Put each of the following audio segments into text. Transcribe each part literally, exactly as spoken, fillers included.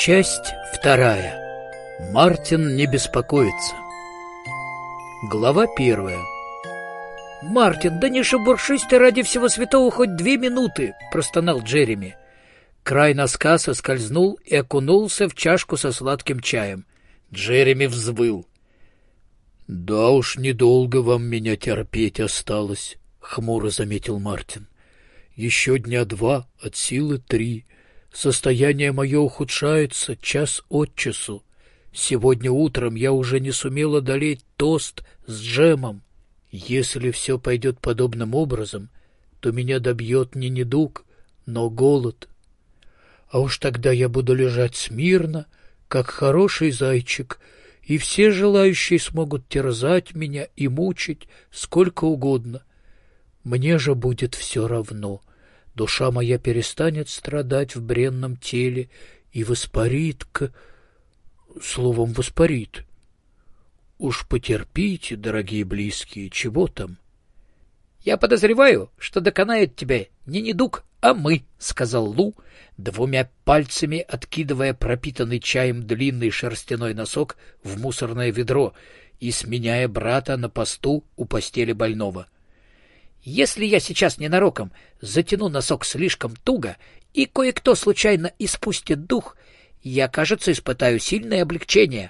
Часть вторая. Мартин не беспокоится. Глава первая. «Мартин, да не шебуршись ты ради всего святого хоть две минуты!» — простонал Джереми. Край носка соскользнул и окунулся в чашку со сладким чаем. Джереми взвыл. «Да уж недолго вам меня терпеть осталось», — хмуро заметил Мартин. «Еще дня два, от силы три. Состояние мое ухудшается час от часу. Сегодня утром я уже не сумел одолеть тост с джемом. Если все пойдет подобным образом, то меня добьет не недуг, но голод. А уж тогда я буду лежать смирно, как хороший зайчик, и все желающие смогут терзать меня и мучить сколько угодно. Мне же будет все равно. Душа моя перестанет страдать в бренном теле и воспарит к... Словом, воспарит. Уж потерпите, дорогие близкие, чего там? — Я подозреваю, что доконает тебя не недуг, а мы, — сказал Лу, двумя пальцами откидывая пропитанный чаем длинный шерстяной носок в мусорное ведро и сменяя брата на посту у постели больного. — Если я сейчас ненароком затяну носок слишком туго, и кое-кто случайно испустит дух, я, кажется, испытаю сильное облегчение.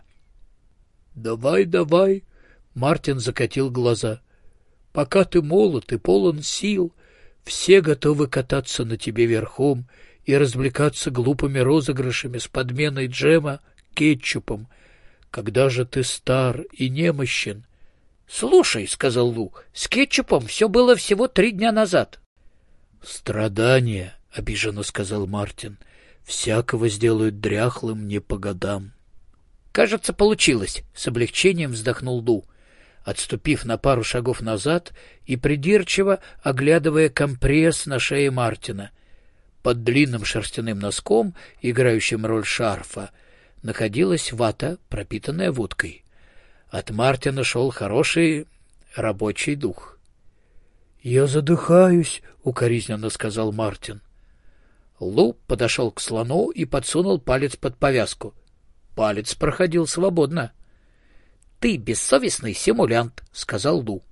— Давай, давай, — Мартин закатил глаза. — Пока ты молод и полон сил, все готовы кататься на тебе верхом и развлекаться глупыми розыгрышами с подменой джема кетчупом. Когда же ты стар и немощен... — Слушай, — сказал Лу, — с кетчупом все было всего три дня назад. — Страдания, — обиженно сказал Мартин, — всякого сделают дряхлым не по годам. — Кажется, получилось, — с облегчением вздохнул Лу, отступив на пару шагов назад и придирчиво оглядывая компресс на шее Мартина. Под длинным шерстяным носком, играющим роль шарфа, находилась вата, пропитанная водкой. От Мартина шел хороший рабочий дух. — Я задыхаюсь, — укоризненно сказал Мартин. Лу подошел к слону и подсунул палец под повязку. Палец проходил свободно. — Ты бессовестный симулянт, — сказал Лу.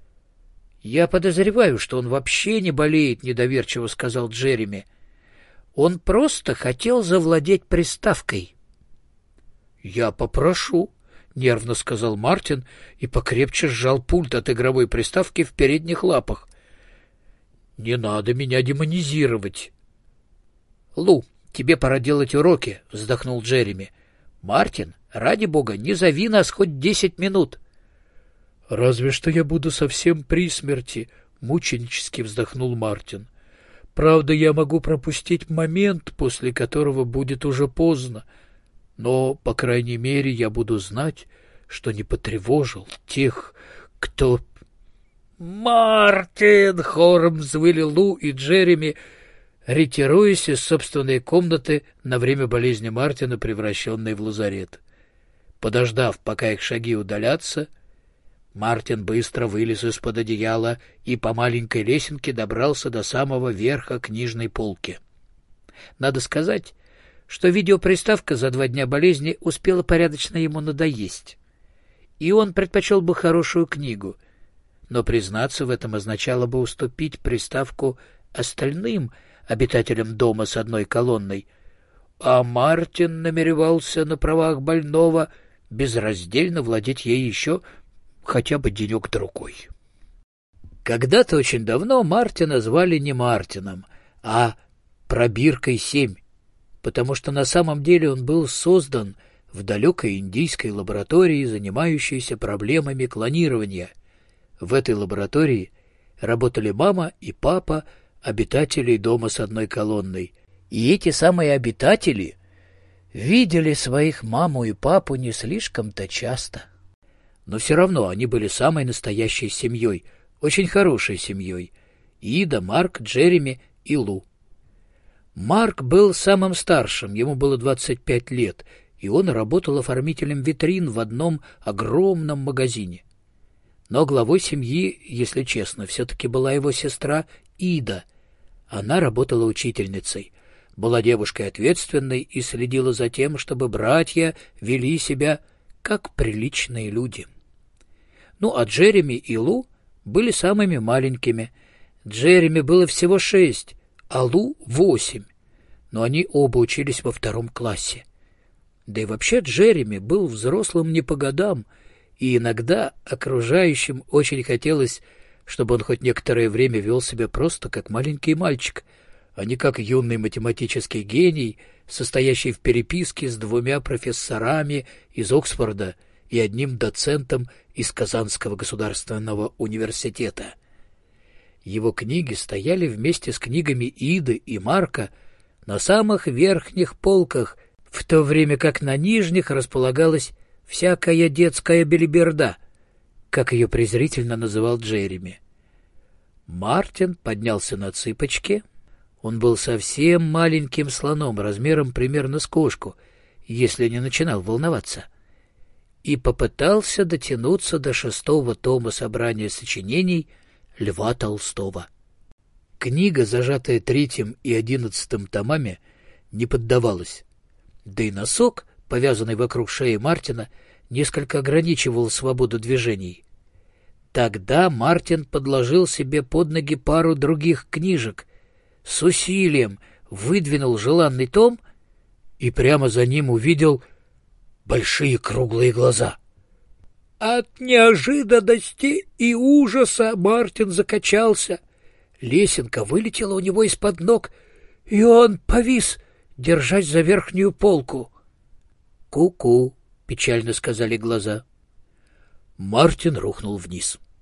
— Я подозреваю, что он вообще не болеет, — недоверчиво сказал Джереми. — Он просто хотел завладеть приставкой. — Я попрошу, — нервно сказал Мартин и покрепче сжал пульт от игровой приставки в передних лапах. — Не надо меня демонизировать. — Лу, тебе пора делать уроки, — вздохнул Джереми. — Мартин, ради бога, не зови нас хоть десять минут. — Разве что я буду совсем при смерти, — мученически вздохнул Мартин. — Правда, я могу пропустить момент, после которого будет уже поздно. Но, по крайней мере, я буду знать, что не потревожил тех, кто... — Мартин! — хором взвыли Лу и Джереми, ретируясь из собственной комнаты на время болезни Мартина, превращенной в лазарет. Подождав, пока их шаги удалятся, Мартин быстро вылез из-под одеяла и по маленькой лесенке добрался до самого верха книжной полки. Надо сказать, что видеоприставка за два дня болезни успела порядочно ему надоесть, и он предпочел бы хорошую книгу, но признаться в этом означало бы уступить приставку остальным обитателям дома с одной колонной, а Мартин намеревался на правах больного безраздельно владеть ей еще хотя бы денек-другой. Когда-то очень давно Мартина звали не Мартином, а Пробиркой семь, потому что на самом деле он был создан в далекой индийской лаборатории, занимающейся проблемами клонирования. В этой лаборатории работали мама и папа обитателей дома с одной колонной. И эти самые обитатели видели своих маму и папу не слишком-то часто. Но все равно они были самой настоящей семьей, очень хорошей семьей. Ида, Марк, Джереми и Лу. Марк был самым старшим, ему было двадцать пять лет, и он работал оформителем витрин в одном огромном магазине. Но главой семьи, если честно, все-таки была его сестра Ида. Она работала учительницей. была девушкой ответственной и следила за тем, чтобы братья вели себя как приличные люди. Ну, а Джереми и Лу были самыми маленькими. Джереми было всего шесть, а Лу — восемь, но они оба учились во втором классе. Да и вообще Джереми был взрослым не по годам, и иногда окружающим очень хотелось, чтобы он хоть некоторое время вел себя просто как маленький мальчик, а не как юный математический гений, состоящий в переписке с двумя профессорами из Оксфорда и одним доцентом из Казанского государственного университета. Его книги стояли вместе с книгами Иды и Марка на самых верхних полках, в то время как на нижних располагалась всякая детская белиберда, как ее презрительно называл Джереми. Мартин поднялся на цыпочки. Он был совсем маленьким слоном, размером примерно с кошку, если не начинал волноваться, и попытался дотянуться до шестого тома собрания сочинений Льва Толстого. Книга, зажатая третьим и одиннадцатым томами, не поддавалась, да и носок, повязанный вокруг шеи Мартина, несколько ограничивал свободу движений. Тогда Мартин подложил себе под ноги пару других книжек, с усилием выдвинул желанный том и прямо за ним увидел большие круглые глаза. От неожиданности и ужаса Мартин закачался. Лесенка вылетела у него из-под ног, и он повис, держась за верхнюю полку. «Ку-ку», — печально сказали глаза. Мартин рухнул вниз.